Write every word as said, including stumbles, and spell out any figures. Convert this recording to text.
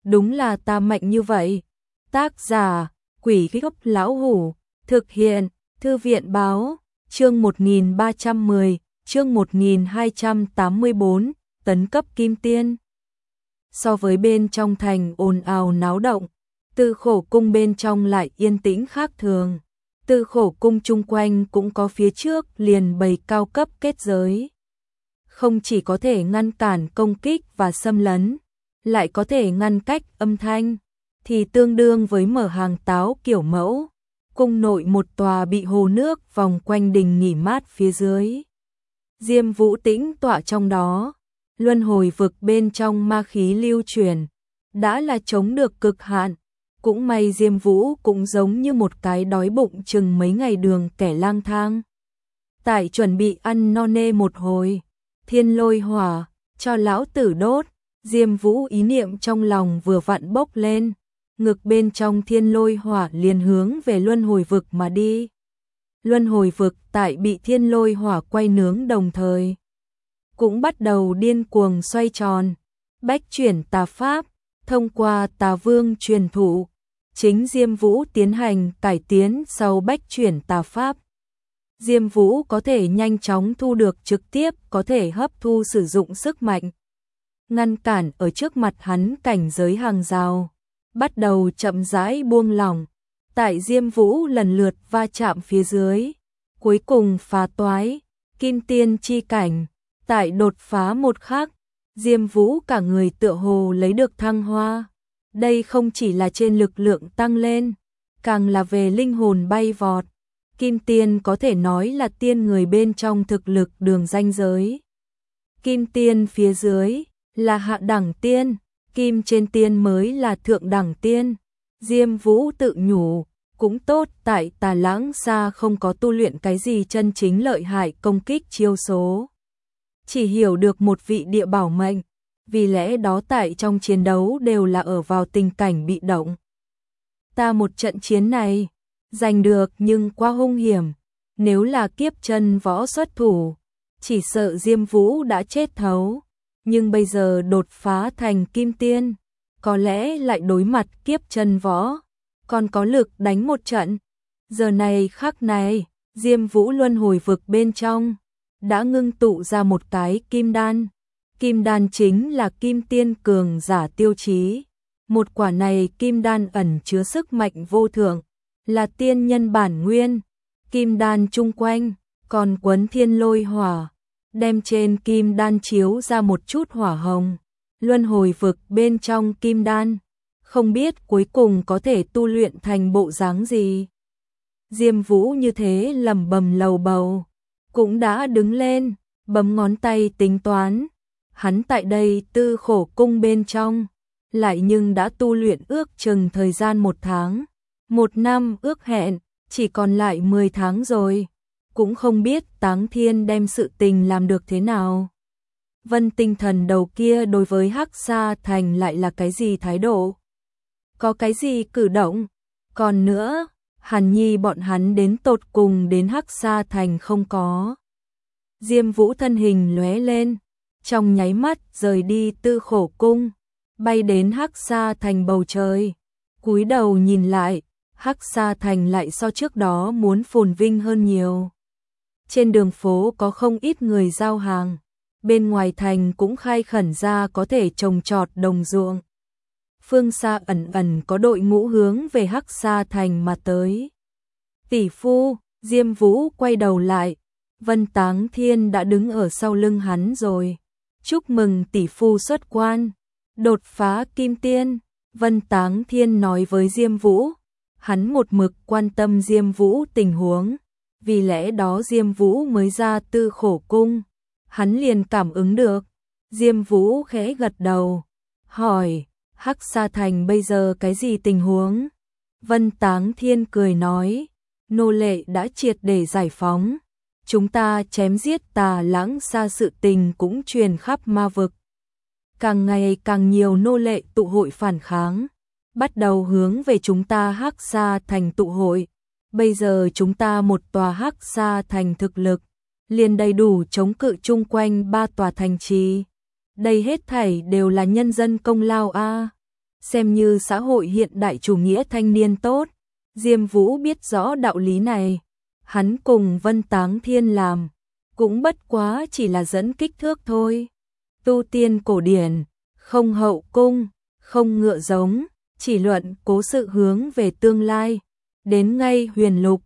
đúng là ta mạnh như vậy. Tác giả, Quỷ Gốc Lão Hủ, thực hiện, Thư viện Báo, chương một nghìn ba trăm mười, chương một nghìn hai trăm tám mươi tư, tấn cấp kim tiên. So với bên trong thành ồn ào náo động, Tư Khổ Cung bên trong lại yên tĩnh khác thường. Tư Khổ Cung chung quanh cũng có phía trước liền bày cao cấp kết giới. Không chỉ có thể ngăn cản công kích và xâm lấn, lại có thể ngăn cách âm thanh, thì tương đương với mở hàng táo kiểu mẫu. Cung nội một tòa bị hồ nước vòng quanh đình nghỉ mát phía dưới. Diêm Vũ tĩnh tọa trong đó, luân hồi vực bên trong ma khí lưu truyền, đã là chống được cực hạn. Cũng may Diêm Vũ cũng giống như một cái đói bụng chừng mấy ngày đường kẻ lang thang. Tại chuẩn bị ăn no nê một hồi, thiên lôi hỏa, cho lão tử đốt. Diêm Vũ ý niệm trong lòng vừa vặn bốc lên, ngực bên trong thiên lôi hỏa liền hướng về luân hồi vực mà đi. Luân hồi vực tại bị thiên lôi hỏa quay nướng đồng thời, cũng bắt đầu điên cuồng xoay tròn, bách chuyển tà pháp, thông qua tà vương truyền thụ. Chính Diêm Vũ tiến hành cải tiến sau bách chuyển tà pháp. Diêm Vũ có thể nhanh chóng thu được trực tiếp, có thể hấp thu sử dụng sức mạnh, ngăn cản ở trước mặt hắn cảnh giới hàng rào, bắt đầu chậm rãi buông lỏng. Tại Diêm Vũ lần lượt va chạm phía dưới, cuối cùng phá toái, kim tiên chi cảnh. Tại đột phá một khắc, Diêm Vũ cả người tựa hồ lấy được thăng hoa. Đây không chỉ là trên lực lượng tăng lên, càng là về linh hồn bay vọt. Kim tiên có thể nói là tiên người bên trong thực lực đường ranh giới. Kim tiên phía dưới là hạ đẳng tiên, kim trên tiên mới là thượng đẳng tiên. Diêm Vũ tự nhủ, cũng tốt, tại Tà Lãng Xa không có tu luyện cái gì chân chính lợi hại công kích chiêu số, chỉ hiểu được một vị địa bảo mệnh, vì lẽ đó tại trong chiến đấu đều là ở vào tình cảnh bị động. Ta một trận chiến này giành được nhưng quá hung hiểm, nếu là kiếp chân võ xuất thủ, chỉ sợ Diêm Vũ đã chết thấu. Nhưng bây giờ đột phá thành kim tiên, có lẽ lại đối mặt kiếp chân võ, còn có lực đánh một trận. Giờ này khắc này, Diêm Vũ luân hồi vực bên trong đã ngưng tụ ra một cái kim đan. Kim đan chính là kim tiên cường giả tiêu chí. Một quả này kim đan ẩn chứa sức mạnh vô thượng, là tiên nhân bản nguyên. Kim đan chung quanh còn quấn thiên lôi hỏa, đem trên kim đan chiếu ra một chút hỏa hồng. Luân hồi vực bên trong kim đan, không biết cuối cùng có thể tu luyện thành bộ dáng gì. Diêm Vũ như thế lẩm bẩm lầu bầu, cũng đã đứng lên, bấm ngón tay tính toán. Hắn tại đây Tư Khổ Cung bên trong, lại nhưng đã tu luyện ước chừng thời gian một tháng. Một năm ước hẹn, chỉ còn lại mười tháng rồi. Cũng không biết Táng Thiên đem sự tình làm được thế nào. Vân Tinh Thần đầu kia đối với Hắc Sa Thành lại là cái gì thái độ? Có cái gì cử động? Còn nữa, Hàn Nhi bọn hắn đến tột cùng đến Hắc Sa Thành không có? Diêm Vũ thân hình lóe lên, trong nháy mắt rời đi Tư Khổ Cung, bay đến Hắc Sa Thành bầu trời. Cúi đầu nhìn lại, Hắc Sa Thành lại so trước đó muốn phồn vinh hơn nhiều. Trên đường phố có không ít người giao hàng, bên ngoài thành cũng khai khẩn ra có thể trồng trọt đồng ruộng. Phương xa ẩn ẩn có đội ngũ hướng về Hắc Sa Thành mà tới. Tỷ phu, Diêm Vũ quay đầu lại, Vân Táng Thiên đã đứng ở sau lưng hắn rồi. Chúc mừng tỷ phu xuất quan, đột phá kim tiên. Vân Táng Thiên nói với Diêm Vũ, hắn một mực quan tâm Diêm Vũ tình huống, vì lẽ đó Diêm Vũ mới ra Tư Khổ Cung, hắn liền cảm ứng được. Diêm Vũ khẽ gật đầu, hỏi, Hắc Sa Thành bây giờ cái gì tình huống? Vân Táng Thiên cười nói, nô lệ đã triệt để giải phóng, chúng ta chém giết Tà Lãng Xa sự tình cũng truyền khắp ma vực. Càng ngày càng nhiều nô lệ tụ hội phản kháng, bắt đầu hướng về chúng ta Hắc Sa Thành tụ hội. Bây giờ chúng ta một tòa Hắc Sa Thành thực lực liền đầy đủ chống cự chung quanh ba tòa thành trì. Đây hết thảy đều là nhân dân công lao a. xem như xã hội hiện đại chủ nghĩa thanh niên tốt. Diêm Vũ biết rõ đạo lý này, hắn cùng Vân Táng Thiên làm, cũng bất quá chỉ là dẫn kích thước thôi. Tu tiên cổ điển, không hậu cung, không ngựa giống, chỉ luận cố sự hướng về tương lai. Đến ngay huyền lục,